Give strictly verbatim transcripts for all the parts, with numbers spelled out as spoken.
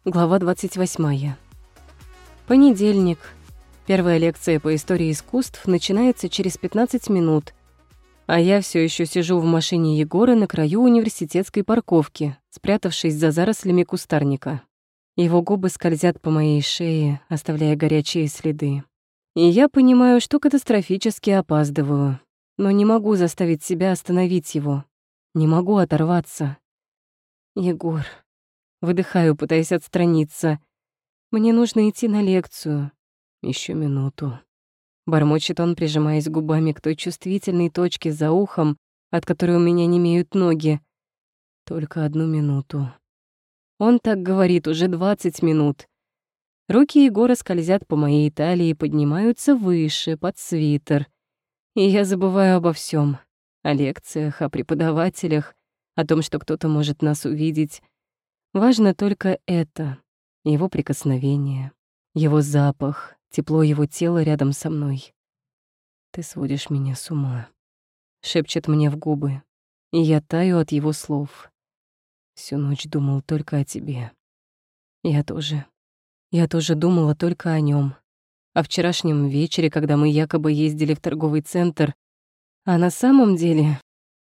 Глава двадцать восьмая. Понедельник. Первая лекция по истории искусств начинается через пятнадцать минут, а я все еще сижу в машине Егора на краю университетской парковки, спрятавшись за зарослями кустарника. Его губы скользят по моей шее, оставляя горячие следы. И я понимаю, что катастрофически опаздываю, но не могу заставить себя остановить его. Не могу оторваться. Егор. Выдыхаю, пытаясь отстраниться. Мне нужно идти на лекцию. Еще минуту. Бормочет он, прижимаясь губами к той чувствительной точке за ухом, от которой у меня немеют ноги. Только одну минуту. Он так говорит уже двадцать минут. Руки Егора скользят по моей талии и поднимаются выше, под свитер. И я забываю обо всем: о лекциях, о преподавателях, о том, что кто-то может нас увидеть. Важно только это, его прикосновение, его запах, тепло его тела рядом со мной. «Ты сводишь меня с ума», — шепчет мне в губы, и я таю от его слов. Всю ночь думал только о тебе. Я тоже. Я тоже думала только о нем. О вчерашнем вечере, когда мы якобы ездили в торговый центр, а на самом деле...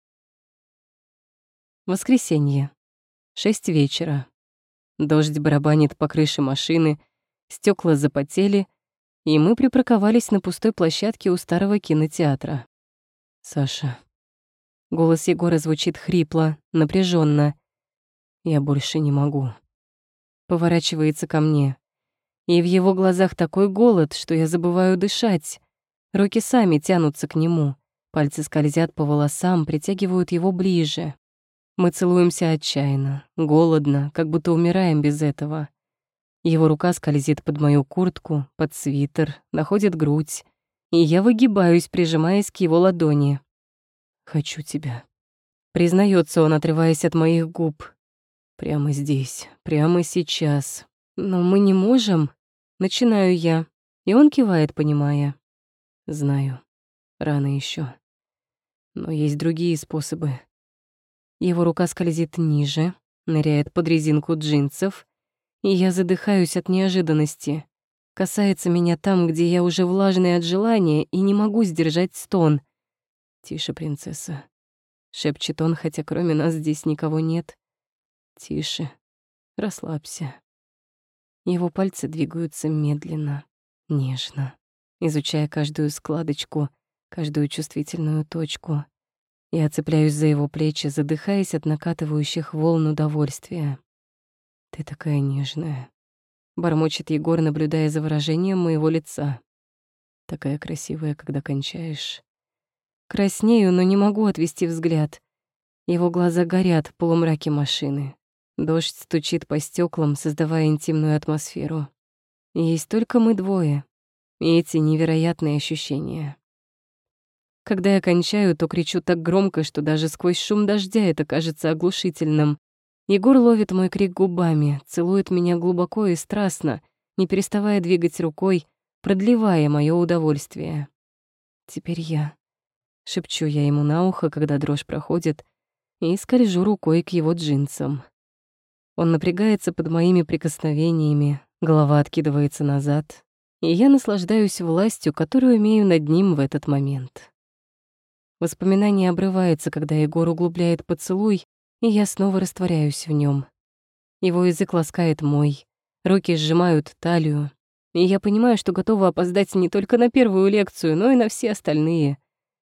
Воскресенье. Шесть вечера. Дождь барабанит по крыше машины, стекла запотели, и мы припарковались на пустой площадке у старого кинотеатра. «Саша». Голос Егора звучит хрипло, напряженно. «Я больше не могу». Поворачивается ко мне, и в его глазах такой голод, что я забываю дышать. Руки сами тянутся к нему, пальцы скользят по волосам, притягивают его ближе. Мы целуемся отчаянно, голодно, как будто умираем без этого. Его рука скользит под мою куртку, под свитер, находит грудь, и я выгибаюсь, прижимаясь к его ладони. «Хочу тебя», — признается он, отрываясь от моих губ. «Прямо здесь, прямо сейчас. Но мы не можем», — начинаю я, и он кивает, понимая. «Знаю, рано еще, но есть другие способы». Его рука скользит ниже, ныряет под резинку джинсов, и я задыхаюсь от неожиданности. Касается меня там, где я уже влажная от желания и не могу сдержать стон. «Тише, принцесса», — шепчет он, хотя кроме нас здесь никого нет. «Тише, расслабься». Его пальцы двигаются медленно, нежно, изучая каждую складочку, каждую чувствительную точку. Я цепляюсь за его плечи, задыхаясь от накатывающих волн удовольствия. «Ты такая нежная», — бормочет Егор, наблюдая за выражением моего лица. «Такая красивая, когда кончаешь». Краснею, но не могу отвести взгляд. Его глаза горят в полумраке машины. Дождь стучит по стеклам, создавая интимную атмосферу. Есть только мы двое, и эти невероятные ощущения. Когда я кончаю, то кричу так громко, что даже сквозь шум дождя это кажется оглушительным. Егор ловит мой крик губами, целует меня глубоко и страстно, не переставая двигать рукой, продлевая моё удовольствие. «Теперь я», — шепчу я ему на ухо, когда дрожь проходит, и скольжу рукой к его джинсам. Он напрягается под моими прикосновениями, голова откидывается назад, и я наслаждаюсь властью, которую имею над ним в этот момент. Воспоминание обрывается, когда Егор углубляет поцелуй, и я снова растворяюсь в нем. Его язык ласкает мой, руки сжимают талию, и я понимаю, что готова опоздать не только на первую лекцию, но и на все остальные.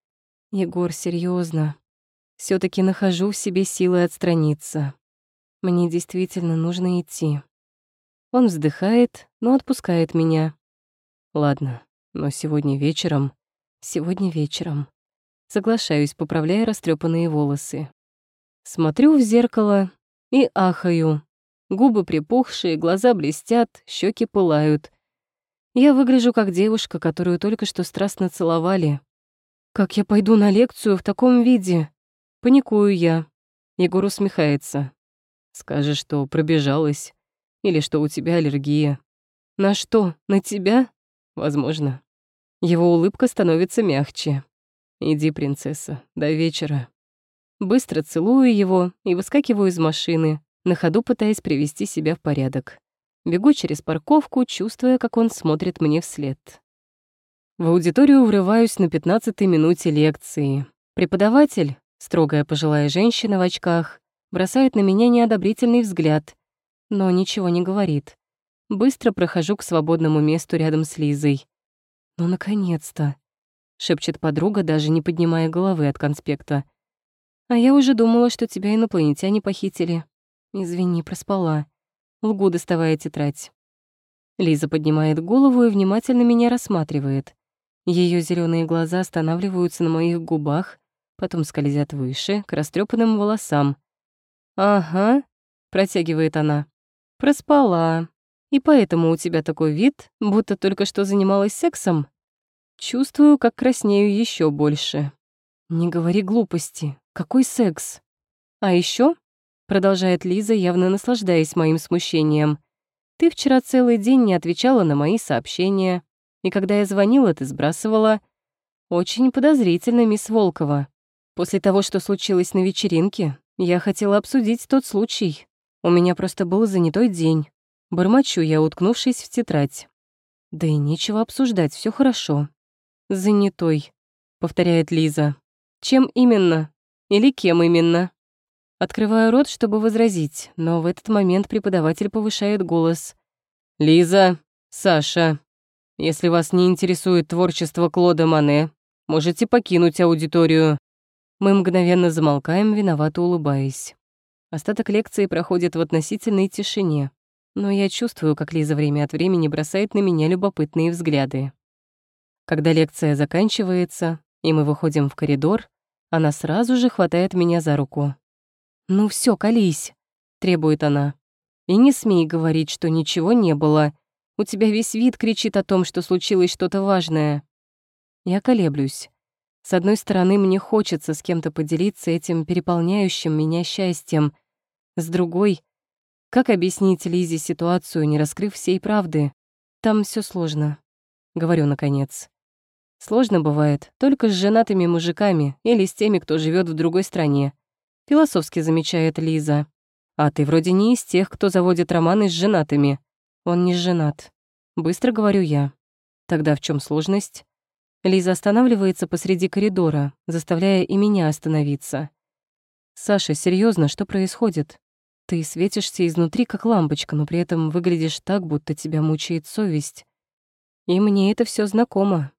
Егор, серьезно, все таки нахожу в себе силы отстраниться. Мне действительно нужно идти. Он вздыхает, но отпускает меня. Ладно, но сегодня вечером... Сегодня вечером. Соглашаюсь, поправляя растрепанные волосы. Смотрю в зеркало и ахаю. Губы припухшие, глаза блестят, щеки пылают. Я выгляжу как девушка, которую только что страстно целовали. Как я пойду на лекцию в таком виде? Паникую я. Егор усмехается. Скажешь, что пробежалась, или что у тебя аллергия. На что? На тебя? Возможно. Его улыбка становится мягче. «Иди, принцесса, до вечера». Быстро целую его и выскакиваю из машины, на ходу пытаясь привести себя в порядок. Бегу через парковку, чувствуя, как он смотрит мне вслед. В аудиторию врываюсь на пятнадцатой минуте лекции. Преподаватель, строгая пожилая женщина в очках, бросает на меня неодобрительный взгляд, но ничего не говорит. Быстро прохожу к свободному месту рядом с Лизой. «Ну, наконец-то!» — шепчет подруга, даже не поднимая головы от конспекта. «А я уже думала, что тебя инопланетяне похитили. Извини, проспала. Лгу, доставая тетрадь». Лиза поднимает голову и внимательно меня рассматривает. Ее зеленые глаза останавливаются на моих губах, потом скользят выше, к растрепанным волосам. «Ага», — протягивает она, — «проспала. И поэтому у тебя такой вид, будто только что занималась сексом?» Чувствую, как краснею еще больше. «Не говори глупости. Какой секс?» «А еще, продолжает Лиза, явно наслаждаясь моим смущением, «ты вчера целый день не отвечала на мои сообщения, и когда я звонила, ты сбрасывала. Очень подозрительно, мисс Волкова. После того, что случилось на вечеринке, я хотела обсудить тот случай. У меня просто был занятой день. Бормочу я, уткнувшись в тетрадь. Да и нечего обсуждать, все хорошо». «Занятой», — повторяет Лиза. «Чем именно? Или кем именно?» Открываю рот, чтобы возразить, но в этот момент преподаватель повышает голос. «Лиза, Саша, если вас не интересует творчество Клода Моне, можете покинуть аудиторию». Мы мгновенно замолкаем, виновато улыбаясь. Остаток лекции проходит в относительной тишине, но я чувствую, как Лиза время от времени бросает на меня любопытные взгляды. Когда лекция заканчивается, и мы выходим в коридор, она сразу же хватает меня за руку. «Ну все, колись», — требует она. «И не смей говорить, что ничего не было. У тебя весь вид кричит о том, что случилось что-то важное». Я колеблюсь. С одной стороны, мне хочется с кем-то поделиться этим переполняющим меня счастьем. С другой, как объяснить Лизе ситуацию, не раскрыв всей правды? Там все сложно, говорю наконец. Сложно бывает только с женатыми мужиками или с теми, кто живет в другой стране. Философски замечает Лиза. А ты вроде не из тех, кто заводит романы с женатыми. Он не женат. Быстро говорю я. Тогда в чем сложность? Лиза останавливается посреди коридора, заставляя и меня остановиться. «Саша, серьезно, что происходит? Ты светишься изнутри, как лампочка, но при этом выглядишь так, будто тебя мучает совесть. И мне это все знакомо».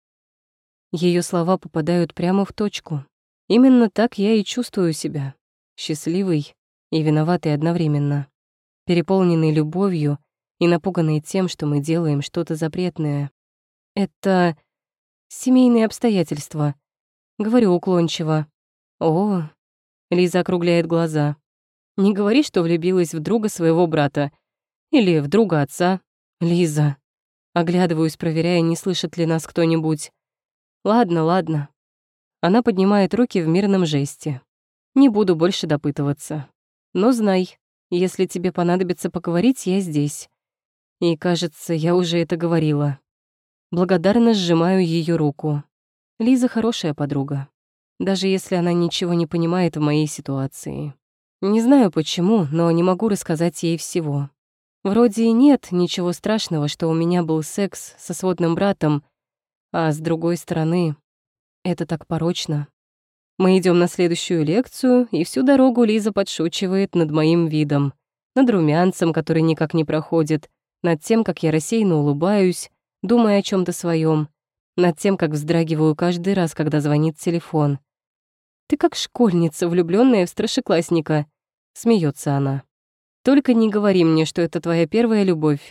Ее слова попадают прямо в точку. Именно так я и чувствую себя. Счастливый и виноватый одновременно. Переполненный любовью и напуганный тем, что мы делаем что-то запретное. Это семейные обстоятельства. Говорю уклончиво. «О», — Лиза округляет глаза. «Не говори, что влюбилась в друга своего брата. Или в друга отца. Лиза». Оглядываюсь, проверяя, не слышит ли нас кто-нибудь. «Ладно, ладно». Она поднимает руки в мирном жесте. «Не буду больше допытываться. Но знай, если тебе понадобится поговорить, я здесь». И, кажется, я уже это говорила. Благодарно сжимаю ее руку. Лиза хорошая подруга. Даже если она ничего не понимает в моей ситуации. Не знаю почему, но не могу рассказать ей всего. Вроде и нет ничего страшного, что у меня был секс со сводным братом, а с другой стороны, это так порочно. Мы идем на следующую лекцию, и всю дорогу Лиза подшучивает над моим видом, над румянцем, который никак не проходит, над тем, как я рассеянно улыбаюсь, думая о чем то своем, над тем, как вздрагиваю каждый раз, когда звонит телефон. «Ты как школьница, влюбленная в старшеклассника», — смеется она. «Только не говори мне, что это твоя первая любовь».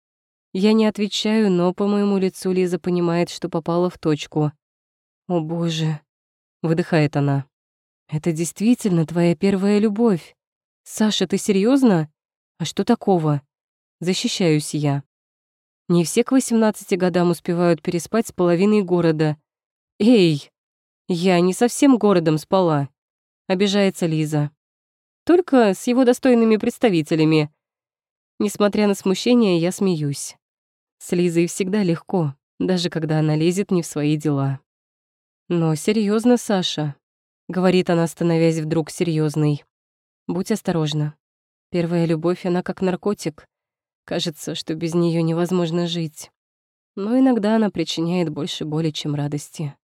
Я не отвечаю, но по моему лицу Лиза понимает, что попала в точку. «О боже», — выдыхает она. «Это действительно твоя первая любовь? Саша, ты серьезно? А что такого?» Защищаюсь я. Не все к восемнадцати годам успевают переспать с половиной города. «Эй, я не совсем городом спала», — обижается Лиза. «Только с его достойными представителями». Несмотря на смущение, я смеюсь. С Лизой всегда легко, даже когда она лезет не в свои дела. «Но серьезно, Саша», — говорит она, становясь вдруг серьезной. «Будь осторожна. Первая любовь, она как наркотик. Кажется, что без нее невозможно жить. Но иногда она причиняет больше боли, чем радости.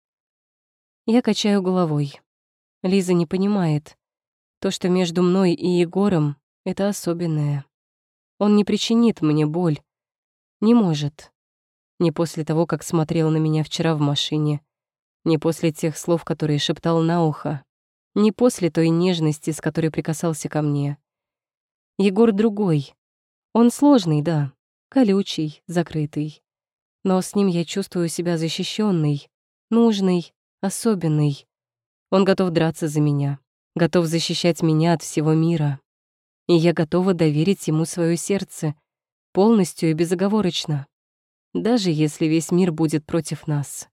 Я качаю головой. Лиза не понимает. То, что между мной и Егором, это особенное. Он не причинит мне боль. Не может. Не после того, как смотрел на меня вчера в машине. Не после тех слов, которые шептал на ухо. Не после той нежности, с которой прикасался ко мне. Егор другой. Он сложный, да, колючий, закрытый. Но с ним я чувствую себя защищенной, нужной, особенной. Он готов драться за меня, готов защищать меня от всего мира. И я готова доверить ему свое сердце, полностью и безоговорочно, даже если весь мир будет против нас.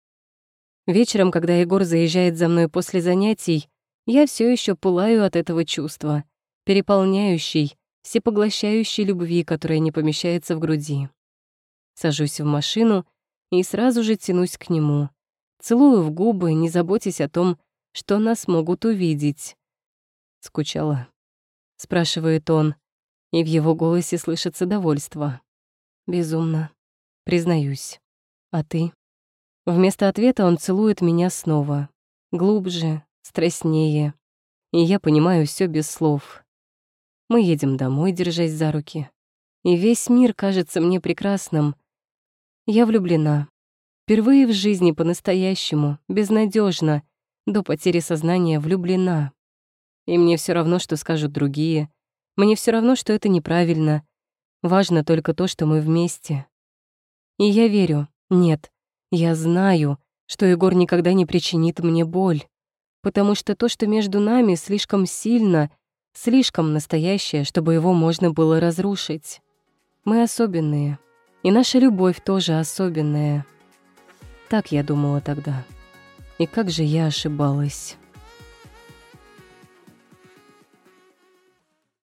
Вечером, когда Егор заезжает за мной после занятий, я все еще пылаю от этого чувства, переполняющей, всепоглощающей любви, которая не помещается в груди. Сажусь в машину и сразу же тянусь к нему. Целую в губы, не заботясь о том, что нас могут увидеть. «Скучала?» — спрашивает он, и в его голосе слышится довольство. «Безумно, признаюсь. А ты?» Вместо ответа он целует меня снова. Глубже, страстнее. И я понимаю все без слов. Мы едем домой, держась за руки. И весь мир кажется мне прекрасным. Я влюблена. Впервые в жизни по-настоящему, безнадежно, до потери сознания влюблена. И мне все равно, что скажут другие. Мне все равно, что это неправильно. Важно только то, что мы вместе. И я верю, нет, я знаю, что Егор никогда не причинит мне боль, потому что то, что между нами, слишком сильно, слишком настоящее, чтобы его можно было разрушить. Мы особенные, и наша любовь тоже особенная. Так я думала тогда. И как же я ошибалась.